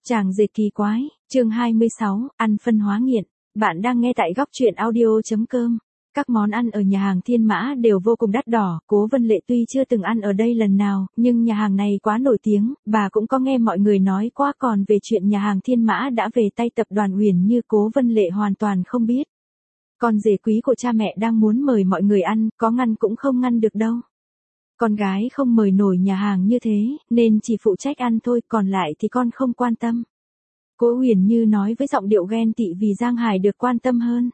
Chàng rể kỳ quái, chương 26, ăn phân hóa nghiện. Bạn đang nghe tại góc truyện audio.com. Các món ăn ở nhà hàng Thiên Mã đều vô cùng đắt đỏ, Cố Vân Lệ tuy chưa từng ăn ở đây lần nào, nhưng nhà hàng này quá nổi tiếng, bà cũng có nghe mọi người nói qua, còn về chuyện nhà hàng Thiên Mã đã về tay tập đoàn Uyển Như Cố Vân Lệ hoàn toàn không biết. Con rể quý của cha mẹ đang muốn mời mọi người ăn, có ngăn cũng không ngăn được đâu. Con gái không mời nổi nhà hàng như thế, nên chỉ phụ trách ăn thôi, còn lại thì con không quan tâm. Cố Uyển Như nói với giọng điệu ghen tị vì Giang Hải được quan tâm hơn.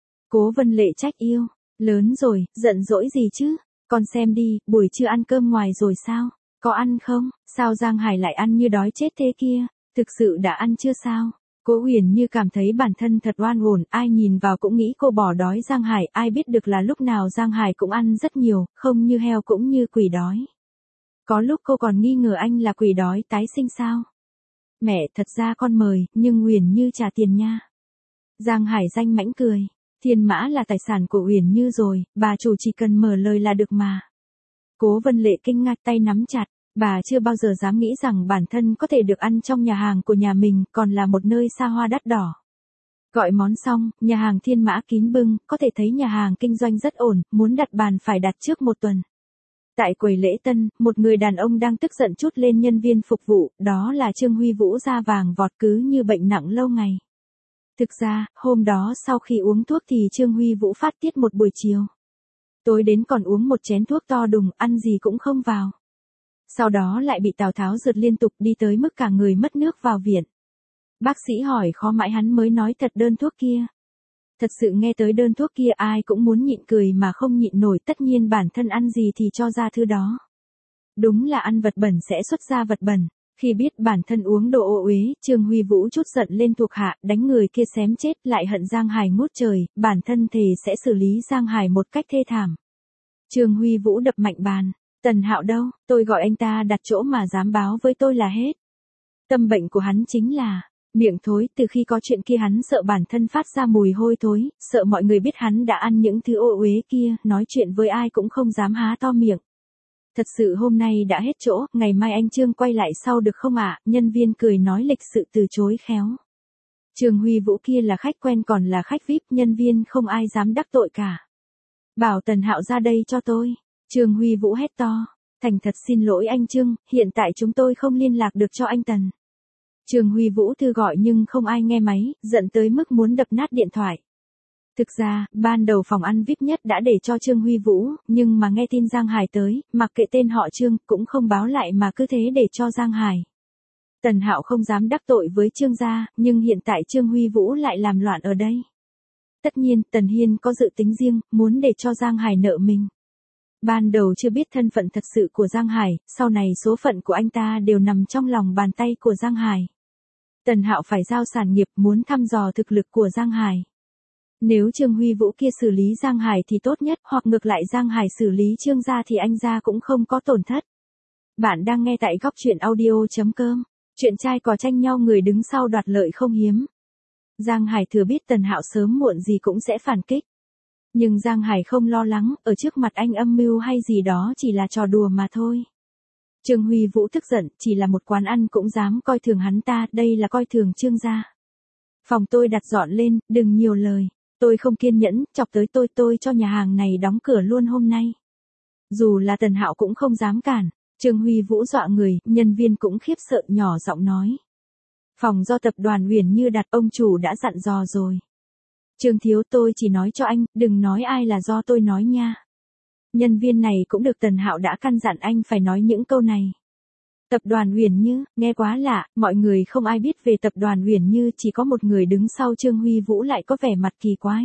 Cố Vân Lệ trách yêu, lớn rồi, giận dỗi gì chứ, con xem đi, buổi trưa ăn cơm ngoài rồi sao, có ăn không, sao Giang Hải lại ăn như đói chết thế kia, thực sự đã ăn chưa sao? Cố Uyển Như cảm thấy bản thân thật oan uổng, ai nhìn vào cũng nghĩ cô bỏ đói Giang Hải, ai biết được là lúc nào Giang Hải cũng ăn rất nhiều, không như heo cũng như quỷ đói. Có lúc cô còn nghi ngờ anh là quỷ đói tái sinh sao. Mẹ, thật ra con mời, nhưng Uyển Như trả tiền nha. Giang Hải danh mãnh cười, Thiên Mã là tài sản của Uyển Như rồi, bà chủ chỉ cần mở lời là được mà. Cố Vân Lệ kinh ngạc, tay nắm chặt. Bà chưa bao giờ dám nghĩ rằng bản thân có thể được ăn trong nhà hàng của nhà mình, còn là một nơi xa hoa đắt đỏ. Gọi món xong, nhà hàng Thiên Mã kín bưng, có thể thấy nhà hàng kinh doanh rất ổn, muốn đặt bàn phải đặt trước một tuần. Tại quầy lễ tân, một người đàn ông đang tức giận trút lên nhân viên phục vụ, đó là Trương Huy Vũ da vàng vọt cứ như bệnh nặng lâu ngày. Thực ra, hôm đó sau khi uống thuốc thì Trương Huy Vũ phát tiết một buổi chiều. Tối đến còn uống một chén thuốc to đùng, ăn gì cũng không vào. Sau đó lại bị Tào Tháo rượt liên tục đi tới mức cả người mất nước vào viện. Bác sĩ hỏi khó mãi hắn mới nói thật đơn thuốc kia. Thật sự nghe tới đơn thuốc kia ai cũng muốn nhịn cười mà không nhịn nổi, tất nhiên bản thân ăn gì thì cho ra thứ đó. Đúng là ăn vật bẩn sẽ xuất ra vật bẩn. Khi biết bản thân uống đồ ô uế, Trương Huy Vũ trút giận lên thuộc hạ, đánh người kia xém chết, lại hận Giang Hải ngút trời, bản thân thề sẽ xử lý Giang Hải một cách thê thảm. Trương Huy Vũ đập mạnh bàn. Tần Hạo đâu, tôi gọi anh ta đặt chỗ mà dám báo với tôi là hết. Tâm bệnh của hắn chính là miệng thối, từ khi có chuyện kia hắn sợ bản thân phát ra mùi hôi thối, sợ mọi người biết hắn đã ăn những thứ ô uế kia, nói chuyện với ai cũng không dám há to miệng. Thật sự hôm nay đã hết chỗ, ngày mai anh Trương quay lại sau được không ạ? Nhân viên cười nói lịch sự từ chối khéo. Trương Huy Vũ kia là khách quen còn là khách VIP, nhân viên không ai dám đắc tội cả. Bảo Tần Hạo ra đây cho tôi. Trương Huy Vũ hét to, thành thật xin lỗi anh Trương, hiện tại chúng tôi không liên lạc được cho anh Tần. Trương Huy Vũ thư gọi nhưng không ai nghe máy, giận tới mức muốn đập nát điện thoại. Thực ra, ban đầu phòng ăn VIP nhất đã để cho Trương Huy Vũ, nhưng mà nghe tin Giang Hải tới, mặc kệ tên họ Trương, cũng không báo lại mà cứ thế để cho Giang Hải. Tần Hạo không dám đắc tội với Trương gia, nhưng hiện tại Trương Huy Vũ lại làm loạn ở đây. Tất nhiên, Tần Hiên có dự tính riêng, muốn để cho Giang Hải nợ mình. Ban đầu chưa biết thân phận thật sự của Giang Hải, sau này số phận của anh ta đều nằm trong lòng bàn tay của Giang Hải. Tần Hạo phải giao sản nghiệp, muốn thăm dò thực lực của Giang Hải. Nếu Trương Huy Vũ kia xử lý Giang Hải thì tốt nhất, hoặc ngược lại Giang Hải xử lý Trương gia thì anh gia cũng không có tổn thất. Bạn đang nghe tại góc truyện audio.com. Chuyện trai cò tranh nhau người đứng sau đoạt lợi không hiếm. Giang Hải thừa biết Tần Hạo sớm muộn gì cũng sẽ phản kích. Nhưng Giang Hải không lo lắng, ở trước mặt anh âm mưu hay gì đó chỉ là trò đùa mà thôi. Trương Huy Vũ tức giận, chỉ là một quán ăn cũng dám coi thường hắn ta, đây là coi thường Trương gia. Phòng tôi đặt dọn lên, đừng nhiều lời. Tôi không kiên nhẫn, chọc tới tôi cho nhà hàng này đóng cửa luôn hôm nay. Dù là Tần Hạo cũng không dám cản. Trương Huy Vũ dọa người, nhân viên cũng khiếp sợ nhỏ giọng nói. Phòng do tập đoàn Uyển Như đặt, ông chủ đã dặn dò rồi. Trương thiếu, tôi chỉ nói cho anh, đừng nói ai là do tôi nói nha. Nhân viên này cũng được Tần Hạo đã căn dặn anh phải nói những câu này. Tập đoàn Uyển Như, nghe quá lạ, mọi người không ai biết về tập đoàn Uyển Như, chỉ có một người đứng sau Trương Huy Vũ lại có vẻ mặt kỳ quái.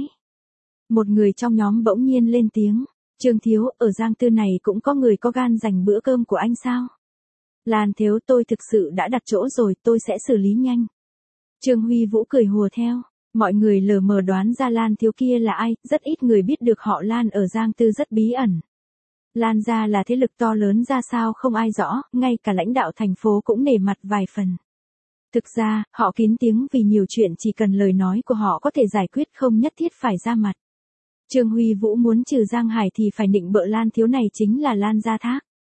Một người trong nhóm bỗng nhiên lên tiếng, Trương thiếu, ở Giang Tư này cũng có người có gan giành bữa cơm của anh sao? Lan thiếu, tôi thực sự đã đặt chỗ rồi, tôi sẽ xử lý nhanh. Trương Huy Vũ cười hùa theo. Mọi người lờ mờ đoán ra Lan thiếu kia là ai, rất ít người biết được họ Lan ở Giang Tư rất bí ẩn. Lan gia là thế lực to lớn ra sao không ai rõ, ngay cả lãnh đạo thành phố cũng nể mặt vài phần. Thực ra, họ kín tiếng vì nhiều chuyện chỉ cần lời nói của họ có thể giải quyết, không nhất thiết phải ra mặt. Trương Huy Vũ muốn trừ Giang Hải thì phải nịnh bợ Lan thiếu này chính là Lan gia Thác.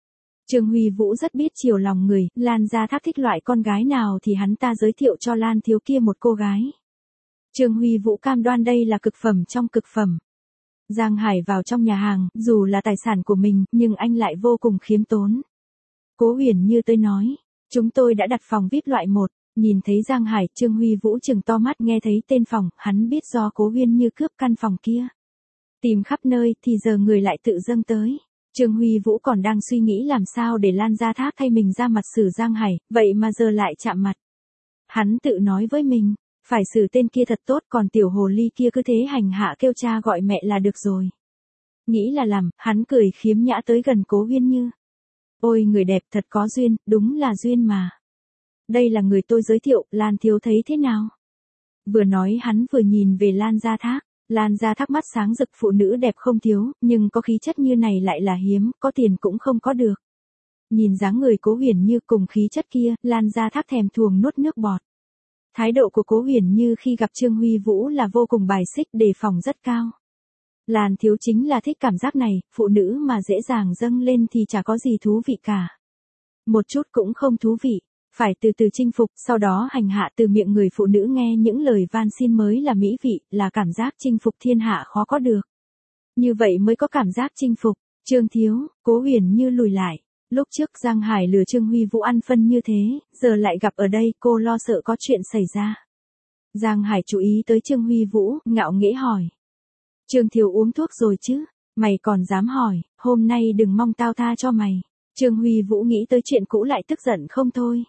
Trương Huy Vũ rất biết chiều lòng người, Lan Gia Thác thích loại con gái nào thì hắn ta giới thiệu cho Lan thiếu kia một cô gái. Trương Huy Vũ cam đoan đây là cực phẩm trong cực phẩm. Giang Hải vào trong nhà hàng, dù là tài sản của mình, nhưng anh lại vô cùng khiêm tốn. Cố Huyền Như tới nói, chúng tôi đã đặt phòng VIP loại 1, nhìn thấy Giang Hải, Trương Huy Vũ trừng to mắt nghe thấy tên phòng, hắn biết do Cố Huyền Như cướp căn phòng kia. Tìm khắp nơi thì giờ người lại tự dâng tới. Trương Huy Vũ còn đang suy nghĩ làm sao để Lan Gia Thác thay mình ra mặt xử Giang Hải, vậy mà giờ lại chạm mặt. Hắn tự nói với mình, phải xử tên kia thật tốt, còn tiểu hồ ly kia cứ thế hành hạ kêu cha gọi mẹ là được rồi. Nghĩ là làm, hắn cười khiếm nhã tới gần Cố Huyên Như. Ôi người đẹp thật có duyên, đúng là duyên mà. Đây là người tôi giới thiệu, Lan thiếu thấy thế nào? Vừa nói hắn vừa nhìn về Lan Gia Thác. Lan Gia Thác mắt sáng rực, phụ nữ đẹp không thiếu, nhưng có khí chất như này lại là hiếm, có tiền cũng không có được. Nhìn dáng người Cố Huyền Như cùng khí chất kia, Lan Gia Thác thèm thuồng nuốt nước bọt. Thái độ của Cố Huyền Như khi gặp Trương Huy Vũ là vô cùng bài xích, đề phòng rất cao. Lan thiếu chính là thích cảm giác này, phụ nữ mà dễ dàng dâng lên thì chả có gì thú vị cả. Một chút cũng không thú vị, phải từ từ chinh phục, sau đó hành hạ từ miệng người phụ nữ nghe những lời van xin mới là mỹ vị, là cảm giác chinh phục thiên hạ khó có được. Như vậy mới có cảm giác chinh phục. Trương thiếu, Cố Huyền Như lùi lại. Lúc trước Giang Hải lừa Trương Huy Vũ ăn phân như thế, giờ lại gặp ở đây, cô lo sợ có chuyện xảy ra. Giang Hải chú ý tới Trương Huy Vũ, ngạo nghễ hỏi. Trương thiếu uống thuốc rồi chứ? Mày còn dám hỏi, hôm nay đừng mong tao tha cho mày. Trương Huy Vũ nghĩ tới chuyện cũ lại tức giận không thôi.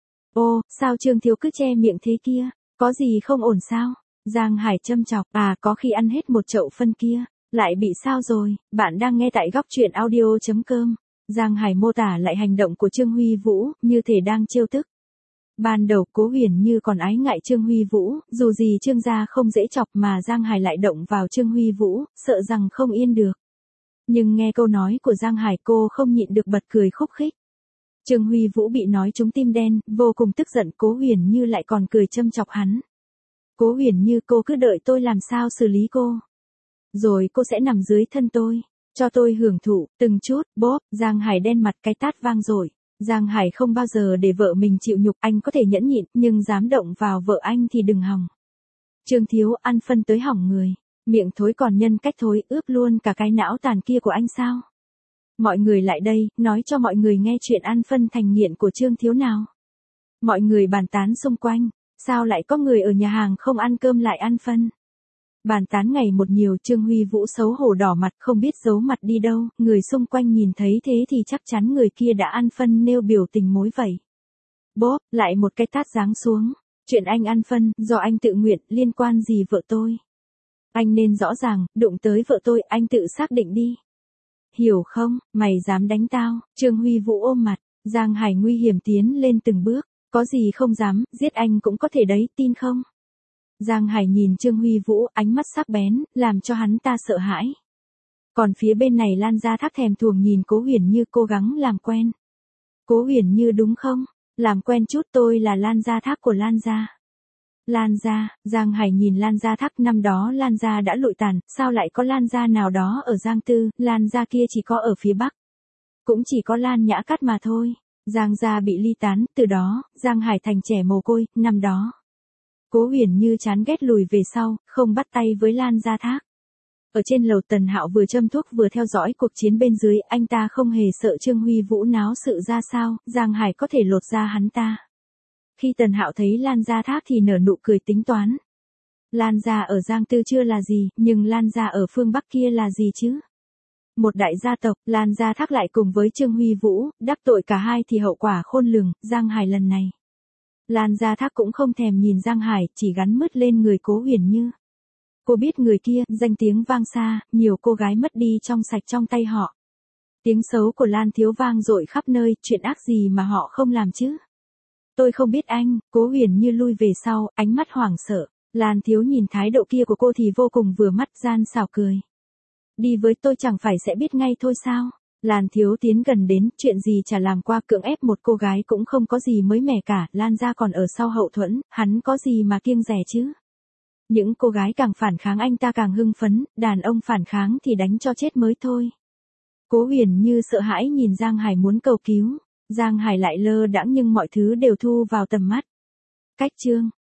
Ô, sao Trương thiếu cứ che miệng thế kia? Có gì không ổn sao? Giang Hải châm chọc, có khi ăn hết một chậu phân kia. Lại bị sao rồi? Bạn đang nghe tại góc truyện audio.com. Giang Hải mô tả lại hành động của Trương Huy Vũ, như thể đang trêu tức. Ban đầu Cố Huyền Như còn ái ngại Trương Huy Vũ, dù gì Trương gia không dễ chọc mà Giang Hải lại động vào Trương Huy Vũ, sợ rằng không yên được. Nhưng nghe câu nói của Giang Hải cô không nhịn được bật cười khúc khích. Trương Huy Vũ bị nói trúng tim đen, vô cùng tức giận, Cố Huyền Như lại còn cười châm chọc hắn. Cố Huyền Như, cô cứ đợi tôi làm sao xử lý cô. Rồi cô sẽ nằm dưới thân tôi, cho tôi hưởng thụ, từng chút, bóp, Giang Hải đen mặt, cái tát vang rồi. Giang Hải không bao giờ để vợ mình chịu nhục, anh có thể nhẫn nhịn, nhưng dám động vào vợ anh thì đừng hòng. Trương thiếu, ăn phân tới hỏng người, miệng thối còn nhân cách thối, ướp luôn cả cái não tàn kia của anh sao? Mọi người lại đây, nói cho mọi người nghe chuyện ăn phân thành nghiện của Trương thiếu nào. Mọi người bàn tán xung quanh, sao lại có người ở nhà hàng không ăn cơm lại ăn phân? Bàn tán ngày một nhiều, Trương Huy Vũ xấu hổ đỏ mặt không biết giấu mặt đi đâu, người xung quanh nhìn thấy thế thì chắc chắn người kia đã ăn phân nêu biểu tình mối vậy. Bóp, lại một cái tát giáng xuống. Chuyện anh ăn phân, do anh tự nguyện, liên quan gì vợ tôi? Anh nên rõ ràng, đụng tới vợ tôi, anh tự xác định đi. Hiểu không, mày dám đánh tao? Trương Huy Vũ ôm mặt, Giang Hải nguy hiểm tiến lên từng bước, có gì không dám, giết anh cũng có thể đấy, tin không? Giang Hải nhìn Trương Huy Vũ, ánh mắt sắc bén, làm cho hắn ta sợ hãi. Còn phía bên này Lan Gia Thác thèm thuồng nhìn Cố Huyền Như cố gắng làm quen. Cố Huyền Như đúng không? Làm quen chút, tôi là Lan Gia Thác của Lan Gia. Lan Gia, Giang Hải nhìn Lan Gia Thác, năm đó Lan Gia đã lụi tàn, sao lại có Lan Gia nào đó ở Giang Tư, Lan Gia kia chỉ có ở phía Bắc. Cũng chỉ có Lan Nhã Cát mà thôi. Giang Gia bị ly tán, từ đó, Giang Hải thành trẻ mồ côi, năm đó. Cố Huyền Như chán ghét lùi về sau, không bắt tay với Lan Gia Thác. Ở trên lầu Tần Hạo vừa châm thuốc vừa theo dõi cuộc chiến bên dưới, anh ta không hề sợ Trương Huy Vũ náo sự ra sao, Giang Hải có thể lột ra hắn ta. Khi Tần Hạo thấy Lan Gia Thác thì nở nụ cười tính toán. Lan Gia ở Giang Tư chưa là gì, nhưng Lan Gia ở phương Bắc kia là gì chứ? Một đại gia tộc, Lan Gia Thác lại cùng với Trương Huy Vũ, đắc tội cả hai thì hậu quả khôn lường, Giang Hải lần này. Lan Gia Thác cũng không thèm nhìn Giang Hải, chỉ gắn mứt lên người Cố Huyền Như. Cô biết người kia, danh tiếng vang xa, nhiều cô gái mất đi trong sạch trong tay họ. Tiếng xấu của Lan thiếu vang dội khắp nơi, chuyện ác gì mà họ không làm chứ? Tôi không biết anh, Cố Huyền Như lui về sau, ánh mắt hoảng sợ. Lan thiếu nhìn thái độ kia của cô thì vô cùng vừa mắt, gian xảo cười. Đi với tôi chẳng phải sẽ biết ngay thôi sao? Lan thiếu tiến gần đến, chuyện gì chả làm qua, cưỡng ép một cô gái cũng không có gì mới mẻ cả, Lan gia còn ở sau hậu thuẫn, hắn có gì mà kiêng dè chứ? Những cô gái càng phản kháng anh ta càng hưng phấn, đàn ông phản kháng thì đánh cho chết mới thôi. Cố Huyền Như sợ hãi nhìn Giang Hải muốn cầu cứu. Giang Hải lại lơ đãng nhưng mọi thứ đều thu vào tầm mắt. Cách chương